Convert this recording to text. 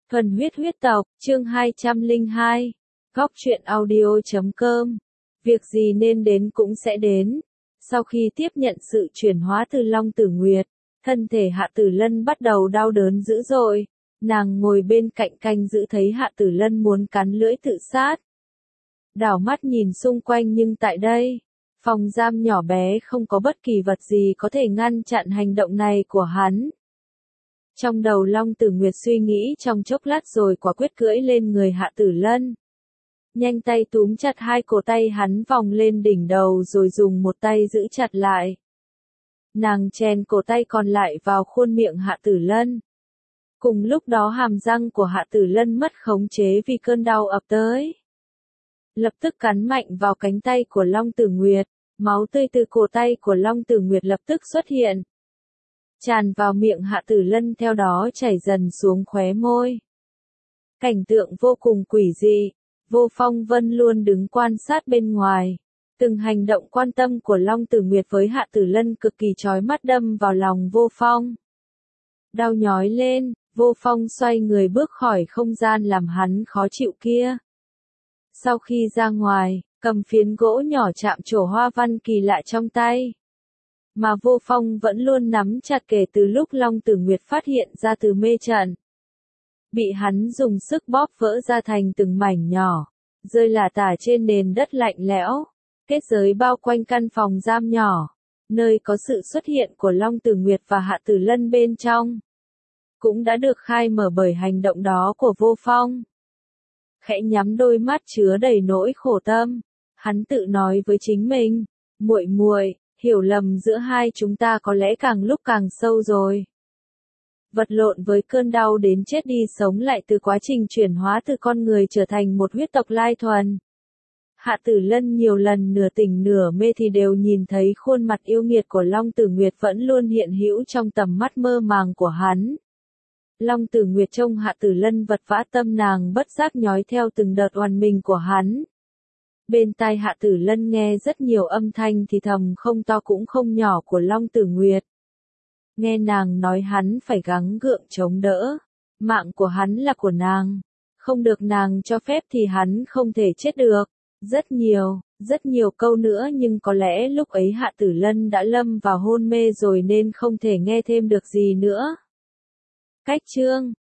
Thuần huyết huyết tộc, chương 202. Góc truyện audio.com. Việc gì nên đến cũng sẽ đến. Sau khi tiếp nhận sự chuyển hóa từ Long Tử Nguyệt, thân thể Hạ Tử Lân bắt đầu đau đớn dữ dội. Nàng ngồi bên cạnh canh giữ thấy Hạ Tử Lân muốn cắn lưỡi tự sát. Đảo mắt nhìn xung quanh nhưng tại đây, phòng giam nhỏ bé không có bất kỳ vật gì có thể ngăn chặn hành động này của hắn. Trong đầu Long Tử Nguyệt suy nghĩ trong chốc lát rồi quả quyết cưỡi lên người Hạ Tử Lân. Nhanh tay túm chặt hai cổ tay hắn vòng lên đỉnh đầu rồi dùng một tay giữ chặt lại. Nàng chèn cổ tay còn lại vào khuôn miệng Hạ Tử Lân. Cùng lúc đó hàm răng của Hạ Tử Lân mất khống chế vì cơn đau ập tới. Lập tức cắn mạnh vào cánh tay của Long Tử Nguyệt, máu tươi từ cổ tay của Long Tử Nguyệt lập tức xuất hiện. Tràn vào miệng Hạ Tử Lân theo đó chảy dần xuống khóe môi. Cảnh tượng vô cùng quỷ dị, Vô Phong Vân luôn đứng quan sát bên ngoài. Từng hành động quan tâm của Long Tử Nguyệt với Hạ Tử Lân cực kỳ chói mắt đâm vào lòng Vô Phong. Đau nhói lên, Vô Phong xoay người bước khỏi không gian làm hắn khó chịu kia. Sau khi ra ngoài, cầm phiến gỗ nhỏ chạm trổ hoa văn kỳ lạ trong tay. Mà Vô Phong vẫn luôn nắm chặt kể từ lúc Long Tử Nguyệt phát hiện ra từ mê trận. Bị hắn dùng sức bóp vỡ ra thành từng mảnh nhỏ, rơi lả tả trên nền đất lạnh lẽo. Kết giới bao quanh căn phòng giam nhỏ, nơi có sự xuất hiện của Long Tử Nguyệt và Hạ Tử Lân bên trong, cũng đã được khai mở bởi hành động đó của Vô Phong. Khẽ nhắm đôi mắt chứa đầy nỗi khổ tâm, hắn tự nói với chính mình, muội muội, hiểu lầm giữa hai chúng ta có lẽ càng lúc càng sâu rồi. Vật lộn với cơn đau đến chết đi sống lại từ quá trình chuyển hóa từ con người trở thành một huyết tộc lai thuần. Hạ Tử Lân nhiều lần nửa tỉnh nửa mê thì đều nhìn thấy khuôn mặt yêu nghiệt của Long Tử Nguyệt vẫn luôn hiện hữu trong tầm mắt mơ màng của hắn. Long Tử Nguyệt trông Hạ Tử Lân vật vã tâm nàng bất giác nhói theo từng đợt oằn mình của hắn. Bên tai Hạ Tử Lân nghe rất nhiều âm thanh thì thầm không to cũng không nhỏ của Long Tử Nguyệt. Nghe nàng nói hắn phải gắng gượng chống đỡ, mạng của hắn là của nàng, không được nàng cho phép thì hắn không thể chết được. Rất nhiều câu nữa nhưng có lẽ lúc ấy Hạ Tử Lân đã lâm vào hôn mê rồi nên không thể nghe thêm được gì nữa. Cách chương